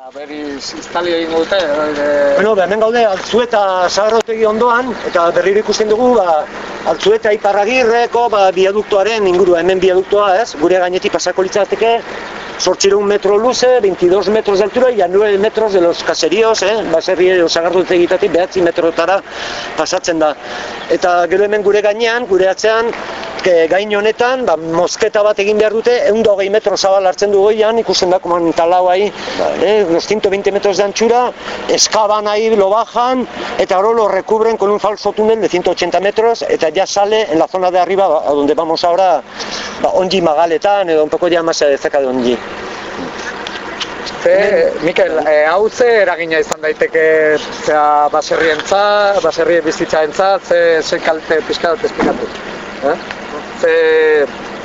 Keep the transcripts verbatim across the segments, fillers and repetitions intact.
Berriz iztali egin dute. Bueno, hemen gaude Altzueta Sagarrotegi ondoan, eta berriro ikusten dugu, ba, Altzueta Iparragirreko ba, biaduktoaren ingurua, hemen biaduktoa, ez? Gure gainetik pasako litzateke, zortziehun metro luze, veintidós metros de altura, y a nueve metros de los caseríos, eh? Baserri edo Sagardotegitatik behatzi metrotara pasatzen da. Eta gero hemen gure gainean, gure atzean, gain honetan, ba, mosketa bat egin behar dute, ehun eta hogei metro zabal hartzen du goian, ikusten da, koman talau ahi, eh, los ciento veinte metros de anchura, excavan ahí, lo bajan, eta ahora lo recubren con un falso túnel de ciento ochenta metros, eta ya sale en la zona de arriba, a donde vamos ahora, ba, Ongi Magaletan, edo un poco ya más cerca de Ongi. Ze, Mikel, hau ze eragina izan daiteke zera baserrientzat, baserri bizitzaentzat, ze, ze kalte pixka dut esplikatu? Eh? Ze,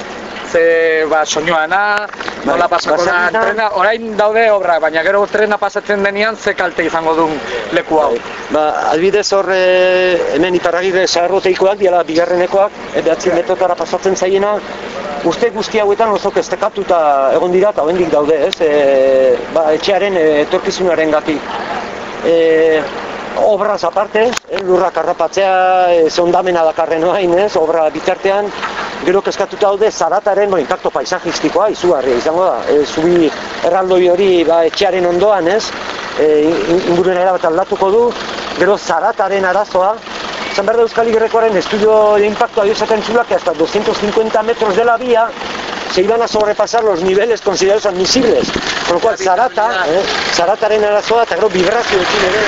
ze ba, soinuana, nola pasako da trena, orain daude obra, baina gero trena pasatzen denean ze kalte izango duen leku hau. Ba, adibidez hor hemen Iparragirre Sagarrotegikoak, diala bigarrenekoak, behatzi metrotara pasatzen zaiena, uste guzti hauetan oso kestekatuta egon dira eta oraindik daude, ez? E, ba, etxearen etorkizunaren gatik. E, obraz aparte, lurrak harrapatzea, zondamena dakarren oain, ez? Obra bitartean, gero keskatuta daude zarataren bo, impacto paisajistikoa izugarria izango da. E, zubi erraldoi hori ba, etxearen ondoan, ez? E, inguruen erabat aldatuko du, gero zarataren arazoa. Zan behar da Euskal Igrekoaren estudio de impacto había esaten zula que hasta doscientos cincuenta metros de la vía se iban a sobrepasar los niveles considerados admisibles. Con lo cual, zarata, eh, zarataren arazoa eta gero vibrazioekin ere.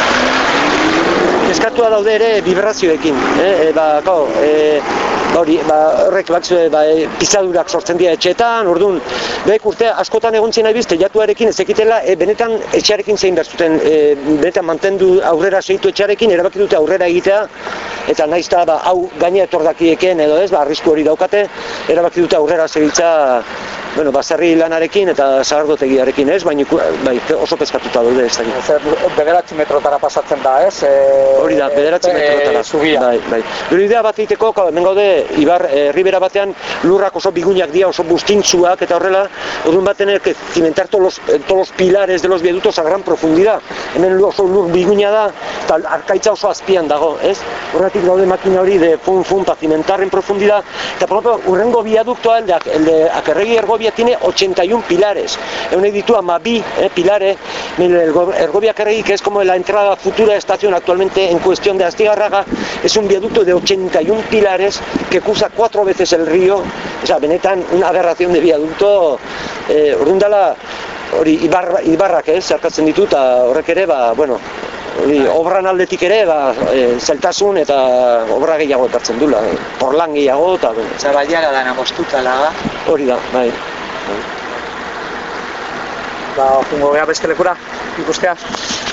Eskatua daude ere vibrazioekin. Eh, ba, kao, eh, hori, ba, horrek batzue, ba, pizadurak sortzen dira etxeetan, orduan, behek urte askotan egon zina ibiz, teilatuarekin ez ekitela, e, benetan etxearekin zein behar zuten, e, benetan mantendu aurrera segitu etxearekin, erabaki dute aurrera egitea, eta naiz eta ba, hau gaina etordakieken edo ez, ba, arrisku hori daukate, erabaki dute aurrera segitza, bueno, baserri lanarekin eta sagardotegiarekin ez, baina bai, oso peskatuta daude ez dakit. Bederatzi metrotara pasatzen da, ez? E, hori da, bederatzi metrotara. Zubia. Bai, bai. Gero idea bat egiteko, hemen gaude, Ibar, herribera batean lurrak oso bigunak dira, oso bustintzuak eta horrela, odun bat tener que cimentar todos los, todos los pilares de los viaductos a gran profundidad. Hemen oso lur biguna da, eta arkaitza oso azpian dago, ez? Horretik daude makina hori de fun fun pa cimentar en profundidad, eta por ejemplo, urrengo viaductoa, el de, el de Akerregi Ergobia, tiene ochenta y un pilares. Egun ditu amabi eh, pilares, el Ergobia Akerregi, que es como la entrada futura de estación actualmente en cuestión de Astigarraga, es un viaducto de ochenta y un pilares que cruza cuatro veces el río, o sea, benetan una aberración de viaducto, eh, orduan hori ibarra, ibarrak ez, zarkatzen ditu, eta horrek ere, ba, bueno, hori, obran aldetik ere, ba, e, zeltasun eta obra gehiago ekartzen dula, e, porlan gehiago, eta, bueno. Zer baliara dana mostutala da. Hori da, bai. Ba, jungo geha beste lekura, ikustea.